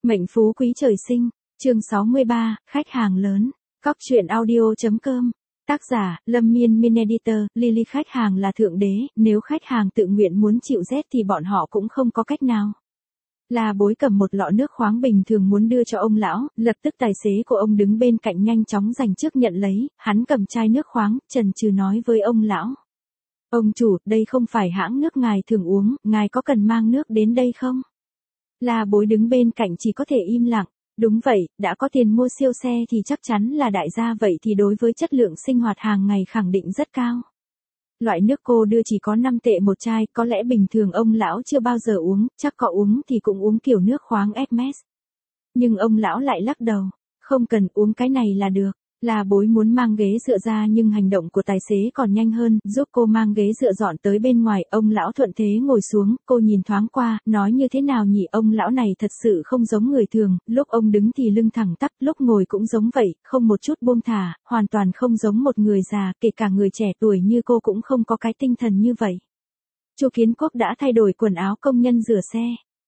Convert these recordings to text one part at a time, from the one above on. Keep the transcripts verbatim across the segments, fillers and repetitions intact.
Mệnh phú quý trời sinh, chương sáu mươi ba, khách hàng lớn, cóc truyện audio.com, tác giả, Lâm Miên Miên Editor, Lily. Khách hàng là thượng đế, nếu khách hàng tự nguyện muốn chịu rét thì bọn họ cũng không có cách nào. La Bối cầm một lọ nước khoáng bình thường muốn đưa cho ông lão, lập tức tài xế của ông đứng bên cạnh nhanh chóng giành trước nhận lấy, hắn cầm chai nước khoáng, chần chừ nói với ông lão. Ông chủ, đây không phải hãng nước ngài thường uống, ngài có cần mang nước đến đây không? La Bối đứng bên cạnh chỉ có thể im lặng. Đúng vậy, đã có tiền mua siêu xe thì chắc chắn là đại gia, vậy thì đối với chất lượng sinh hoạt hàng ngày khẳng định rất cao. Loại nước cô đưa chỉ có năm tệ một chai, có lẽ bình thường ông lão chưa bao giờ uống, chắc có uống thì cũng uống kiểu nước khoáng Hermes. Nhưng ông lão lại lắc đầu, không cần uống cái này là được. La Bối muốn mang ghế dựa ra nhưng hành động của tài xế còn nhanh hơn, giúp cô mang ghế dựa dọn tới bên ngoài, ông lão thuận thế ngồi xuống, cô nhìn thoáng qua, nói như thế nào nhỉ, ông lão này thật sự không giống người thường, lúc ông đứng thì lưng thẳng tắp, lúc ngồi cũng giống vậy, không một chút buông thả, hoàn toàn không giống một người già, kể cả người trẻ tuổi như cô cũng không có cái tinh thần như vậy. Chu Kiến Quốc đã thay đổi quần áo công nhân rửa xe.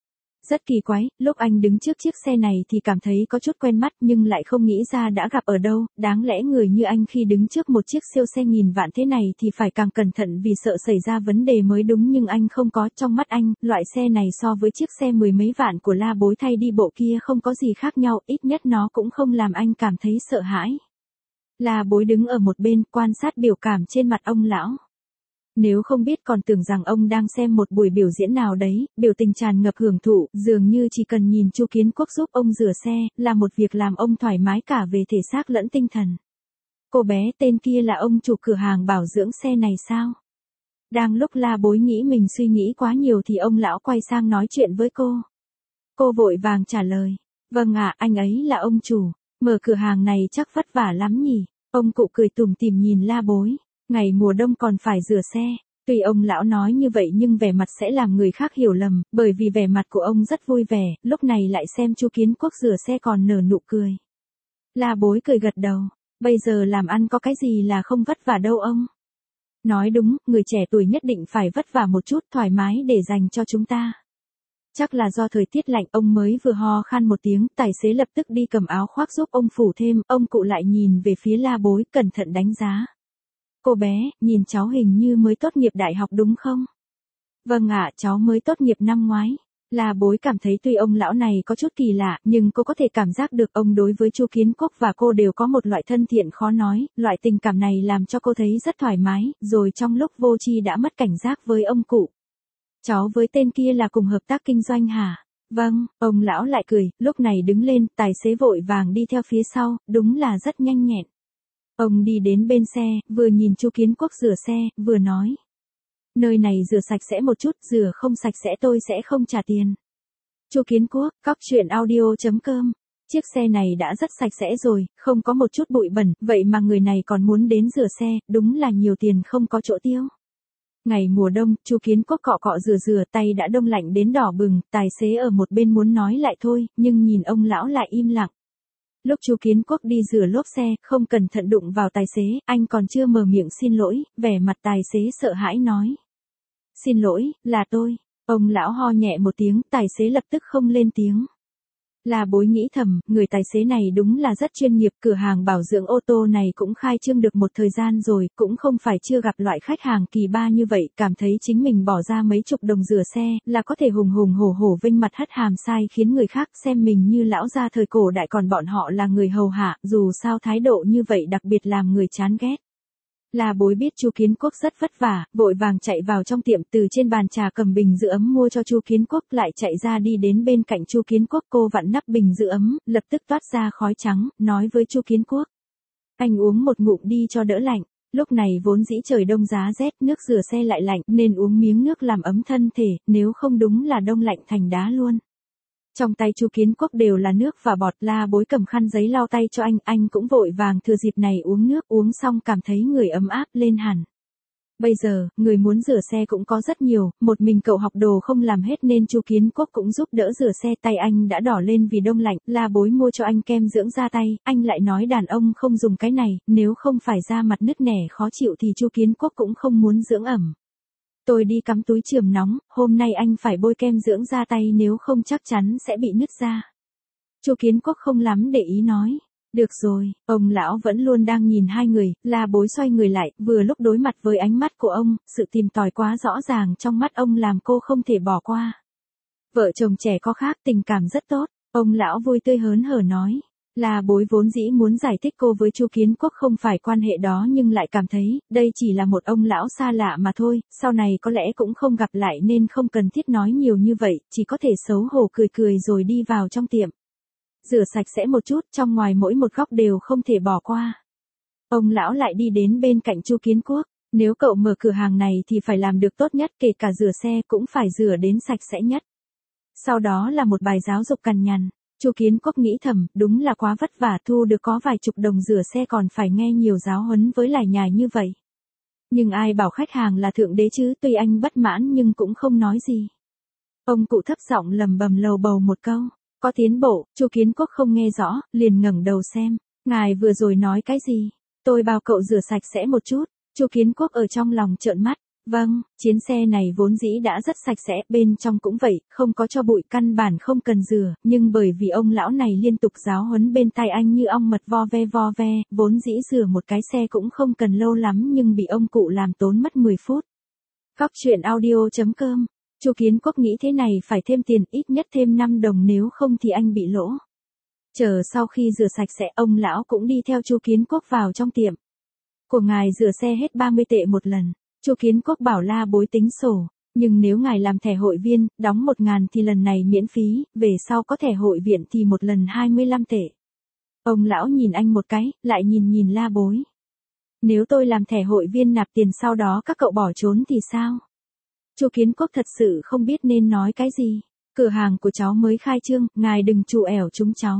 Rất kỳ quái, lúc anh đứng trước chiếc xe này thì cảm thấy có chút quen mắt nhưng lại không nghĩ ra đã gặp ở đâu, đáng lẽ người như anh khi đứng trước một chiếc siêu xe nghìn vạn thế này thì phải càng cẩn thận vì sợ xảy ra vấn đề mới đúng, nhưng anh không có, trong mắt anh, loại xe này so với chiếc xe mười mấy vạn của La Bối thay đi bộ kia không có gì khác nhau, ít nhất nó cũng không làm anh cảm thấy sợ hãi. La Bối đứng ở một bên quan sát biểu cảm trên mặt ông lão. Nếu không biết còn tưởng rằng ông đang xem một buổi biểu diễn nào đấy, biểu tình tràn ngập hưởng thụ, dường như chỉ cần nhìn Chu Kiến Quốc giúp ông rửa xe, là một việc làm ông thoải mái cả về thể xác lẫn tinh thần. Cô bé tên kia là ông chủ cửa hàng bảo dưỡng xe này sao? Đang lúc La Bối nghĩ mình suy nghĩ quá nhiều thì ông lão quay sang nói chuyện với cô. Cô vội vàng trả lời, vâng ạ, anh ấy là ông chủ, mở cửa hàng này chắc vất vả lắm nhỉ? Ông cụ cười tủm tỉm nhìn La Bối. Ngày mùa đông còn phải rửa xe. Tuy ông lão nói như vậy nhưng vẻ mặt sẽ làm người khác hiểu lầm, bởi vì vẻ mặt của ông rất vui vẻ, lúc này lại xem Chu Kiến Quốc rửa xe còn nở nụ cười. La Bối cười gật đầu, bây giờ làm ăn có cái gì là không vất vả đâu ông. Nói đúng, người trẻ tuổi nhất định phải vất vả một chút, thoải mái để dành cho chúng ta. Chắc là do thời tiết lạnh, ông mới vừa ho khan một tiếng, tài xế lập tức đi cầm áo khoác giúp ông phủ thêm, ông cụ lại nhìn về phía La Bối, cẩn thận đánh giá. Cô bé, nhìn cháu hình như mới tốt nghiệp đại học đúng không? Vâng ạ, cháu mới tốt nghiệp năm ngoái. La Bối cảm thấy tuy ông lão này có chút kỳ lạ, nhưng cô có thể cảm giác được ông đối với Chu Kiến Quốc và cô đều có một loại thân thiện khó nói, loại tình cảm này làm cho cô thấy rất thoải mái, rồi trong lúc vô tri đã mất cảnh giác với ông cụ. Cháu với tên kia là cùng hợp tác kinh doanh hả? Vâng, ông lão lại cười, lúc này đứng lên, tài xế vội vàng đi theo phía sau, đúng là rất nhanh nhẹn. Ông đi đến bên xe, vừa nhìn Chu Kiến Quốc rửa xe, vừa nói. Nơi này rửa sạch sẽ một chút, rửa không sạch sẽ tôi sẽ không trả tiền. Chu Kiến Quốc, cóc truyện audio.com. Chiếc xe này đã rất sạch sẽ rồi, không có một chút bụi bẩn, vậy mà người này còn muốn đến rửa xe, đúng là nhiều tiền không có chỗ tiêu. Ngày mùa đông, Chu Kiến Quốc cọ cọ rửa rửa, tay đã đông lạnh đến đỏ bừng, tài xế ở một bên muốn nói lại thôi, nhưng nhìn ông lão lại im lặng. Lúc Chu Kiến Quốc đi rửa lốp xe, không cẩn thận đụng vào tài xế, anh còn chưa mở miệng xin lỗi, vẻ mặt tài xế sợ hãi nói. Xin lỗi, là tôi. Ông lão ho nhẹ một tiếng, tài xế lập tức không lên tiếng. La Bối nghĩ thầm, người tài xế này đúng là rất chuyên nghiệp, cửa hàng bảo dưỡng ô tô này cũng khai trương được một thời gian rồi, cũng không phải chưa gặp loại khách hàng kỳ ba như vậy, cảm thấy chính mình bỏ ra mấy chục đồng rửa xe, là có thể hùng hùng hổ hổ vinh mặt hất hàm sai khiến người khác xem mình như lão gia thời cổ đại còn bọn họ là người hầu hạ, dù sao thái độ như vậy đặc biệt làm người chán ghét. La Bối biết Chu Kiến Quốc rất vất vả, vội vàng chạy vào trong tiệm, từ trên bàn trà cầm bình giữ ấm mua cho Chu Kiến Quốc, lại chạy ra đi đến bên cạnh Chu Kiến Quốc, cô vặn nắp bình giữ ấm, lập tức toát ra khói trắng, nói với Chu Kiến Quốc. Anh uống một ngụm đi cho đỡ lạnh, lúc này vốn dĩ trời đông giá rét, nước rửa xe lại lạnh, nên uống miếng nước làm ấm thân thể, nếu không đúng là đông lạnh thành đá luôn. Trong tay Chu Kiến Quốc đều là nước và bọt, La Bối cầm khăn giấy lau tay cho anh, anh cũng vội vàng thừa dịp này uống nước, uống xong cảm thấy người ấm áp lên hẳn. Bây giờ, người muốn rửa xe cũng có rất nhiều, một mình cậu học đồ không làm hết nên Chu Kiến Quốc cũng giúp đỡ rửa xe, tay anh đã đỏ lên vì đông lạnh, La Bối mua cho anh kem dưỡng da tay, anh lại nói đàn ông không dùng cái này, nếu không phải da mặt nứt nẻ khó chịu thì Chu Kiến Quốc cũng không muốn dưỡng ẩm. Tôi đi cắm túi chườm nóng, hôm nay anh phải bôi kem dưỡng da tay nếu không chắc chắn sẽ bị nứt da. Chu Kiến Quốc không lắm để ý nói. Được rồi, ông lão vẫn luôn đang nhìn hai người, La Bối xoay người lại, vừa lúc đối mặt với ánh mắt của ông, sự tìm tòi quá rõ ràng trong mắt ông làm cô không thể bỏ qua. Vợ chồng trẻ có khác, tình cảm rất tốt, ông lão vui tươi hớn hở nói. La Bối vốn dĩ muốn giải thích cô với Chu Kiến Quốc không phải quan hệ đó nhưng lại cảm thấy, đây chỉ là một ông lão xa lạ mà thôi, sau này có lẽ cũng không gặp lại nên không cần thiết nói nhiều như vậy, chỉ có thể xấu hổ cười cười rồi đi vào trong tiệm. Rửa sạch sẽ một chút, trong ngoài mỗi một góc đều không thể bỏ qua. Ông lão lại đi đến bên cạnh Chu Kiến Quốc, nếu cậu mở cửa hàng này thì phải làm được tốt nhất, kể cả rửa xe cũng phải rửa đến sạch sẽ nhất. Sau đó là một bài giáo dục cằn nhằn. Chu Kiến Quốc nghĩ thầm, đúng là quá vất vả, thu được có vài chục đồng rửa xe còn phải nghe nhiều giáo huấn với lải nhải như vậy. Nhưng ai bảo khách hàng là thượng đế chứ, tuy anh bất mãn nhưng cũng không nói gì. Ông cụ thấp giọng lầm bầm lầu bầu một câu. Có tiến bộ, Chu Kiến Quốc không nghe rõ, liền ngẩng đầu xem. Ngài vừa rồi nói cái gì? Tôi bảo cậu rửa sạch sẽ một chút. Chu Kiến Quốc ở trong lòng trợn mắt. Vâng, chiến xe này vốn dĩ đã rất sạch sẽ, bên trong cũng vậy, không có cho bụi, căn bản không cần rửa, nhưng bởi vì ông lão này liên tục giáo huấn bên tai anh như ong mật vo ve vo ve, vốn dĩ rửa một cái xe cũng không cần lâu lắm nhưng bị ông cụ làm tốn mất mười phút. Cóc truyện audio chấm com. Chu Kiến Quốc nghĩ thế này phải thêm tiền, ít nhất thêm năm đồng nếu không thì anh bị lỗ. Chờ sau khi rửa sạch sẽ, ông lão cũng đi theo Chu Kiến Quốc vào trong tiệm. Của ngài rửa xe hết ba mươi tệ một lần. Chu Kiến Quốc bảo La Bối tính sổ, nhưng nếu ngài làm thẻ hội viên, đóng một ngàn thì lần này miễn phí, về sau có thẻ hội viện thì một lần hai mươi lăm tệ. Ông lão nhìn anh một cái, lại nhìn nhìn La Bối. Nếu tôi làm thẻ hội viên nạp tiền sau đó các cậu bỏ trốn thì sao? Chu Kiến Quốc thật sự không biết nên nói cái gì. Cửa hàng của cháu mới khai trương, ngài đừng trù ẻo chúng cháu.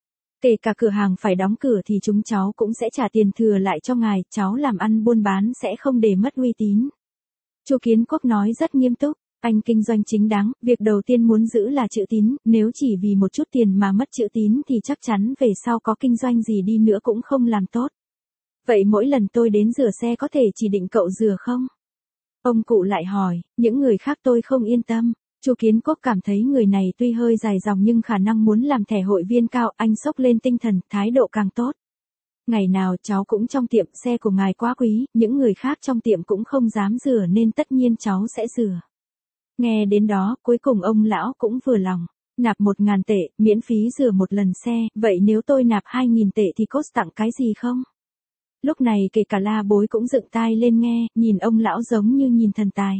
Kể cả cửa hàng phải đóng cửa thì chúng cháu cũng sẽ trả tiền thừa lại cho ngài, cháu làm ăn buôn bán sẽ không để mất uy tín. Chu Kiến Quốc nói rất nghiêm túc, anh kinh doanh chính đáng, việc đầu tiên muốn giữ là chữ tín, nếu chỉ vì một chút tiền mà mất chữ tín thì chắc chắn về sau có kinh doanh gì đi nữa cũng không làm tốt. Vậy mỗi lần tôi đến rửa xe có thể chỉ định cậu rửa không? Ông cụ lại hỏi, những người khác tôi không yên tâm. Chu Kiến Quốc cảm thấy người này tuy hơi dài dòng nhưng khả năng muốn làm thẻ hội viên cao, anh sốc lên tinh thần, thái độ càng tốt. Ngày nào cháu cũng trong tiệm, xe của ngài quá quý, những người khác trong tiệm cũng không dám rửa nên tất nhiên cháu sẽ rửa. Nghe đến đó, cuối cùng ông lão cũng vừa lòng. Nạp một ngàn tệ, miễn phí rửa một lần xe, vậy nếu tôi nạp hai nghìn tệ thì có tặng cái gì không? Lúc này kể cả La Bối cũng dựng tai lên nghe, nhìn ông lão giống như nhìn thần tài.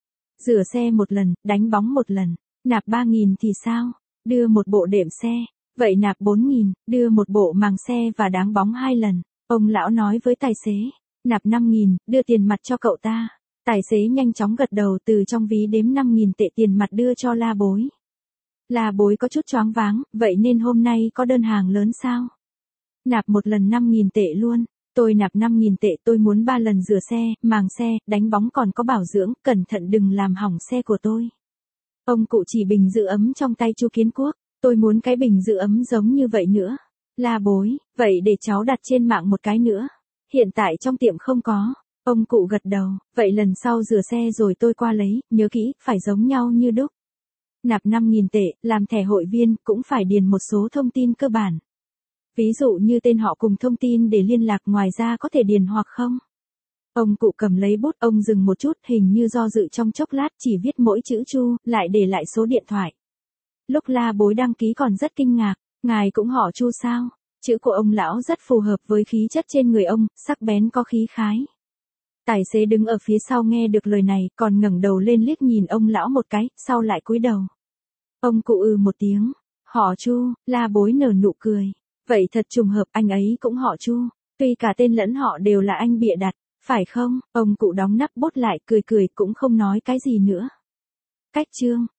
Rửa xe một lần, đánh bóng một lần, nạp ba nghìn thì sao? Đưa một bộ đệm xe, vậy nạp bốn nghìn, đưa một bộ màng xe và đáng bóng hai lần. Ông lão nói với tài xế, nạp năm nghìn, đưa tiền mặt cho cậu ta. Tài xế nhanh chóng gật đầu, từ trong ví đếm năm nghìn tệ tiền mặt đưa cho La Bối. La Bối có chút choáng váng, vậy nên hôm nay có đơn hàng lớn sao? Nạp một lần năm nghìn tệ luôn. Tôi nạp năm nghìn tệ, tôi muốn ba lần rửa xe, màng xe, đánh bóng còn có bảo dưỡng, cẩn thận đừng làm hỏng xe của tôi. Ông cụ chỉ bình giữ ấm trong tay Chu Kiến Quốc, tôi muốn cái bình giữ ấm giống như vậy nữa. La Bối, vậy để cháu đặt trên mạng một cái nữa. Hiện tại trong tiệm không có. Ông cụ gật đầu, vậy lần sau rửa xe rồi tôi qua lấy, nhớ kỹ, phải giống nhau như đúc. Nạp năm nghìn tệ, làm thẻ hội viên, cũng phải điền một số thông tin cơ bản. Ví dụ như tên họ cùng thông tin để liên lạc, ngoài ra có thể điền hoặc không. Ông cụ cầm lấy bút, ông dừng một chút, hình như do dự trong chốc lát, chỉ viết mỗi chữ Chu, lại để lại số điện thoại. Lúc La Bối đăng ký còn rất kinh ngạc, ngài cũng họ Chu sao? Chữ của ông lão rất phù hợp với khí chất trên người ông, sắc bén có khí khái. Tài xế đứng ở phía sau nghe được lời này, còn ngẩng đầu lên liếc nhìn ông lão một cái, sau lại cúi đầu. Ông cụ ừ một tiếng, họ Chu, La Bối nở nụ cười. Vậy thật trùng hợp, anh ấy cũng họ Chu, tuy cả tên lẫn họ đều là anh bịa đặt, phải không? Ông cụ đóng nắp bút lại, cười cười cũng không nói cái gì nữa. Cách chương